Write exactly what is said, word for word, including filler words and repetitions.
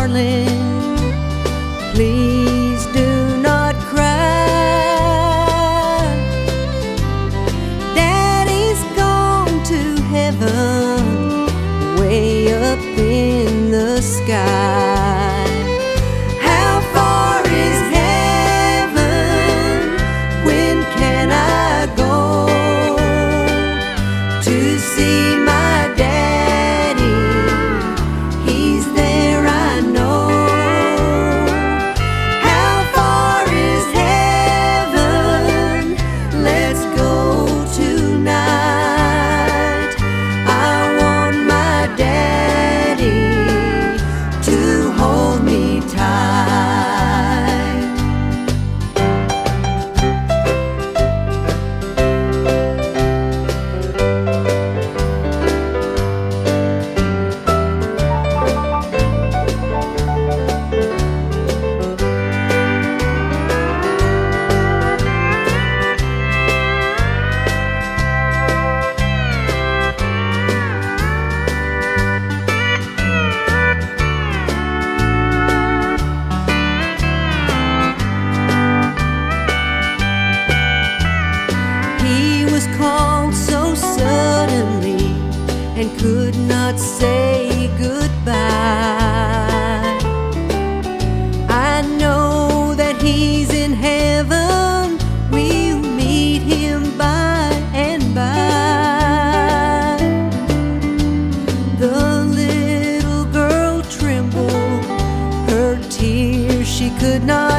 darling, please do not cry. Daddy's gone to heaven, way up in the sky. How far is heaven? When can I go to see my daddy? He's there, I know. How far is heaven? Let's go tonight. I want my daddy to hold me tight. He was called so suddenly and could not say goodbye. I know that he's in heaven. We'll meet him by and by. The little girl trembled, her tears she could not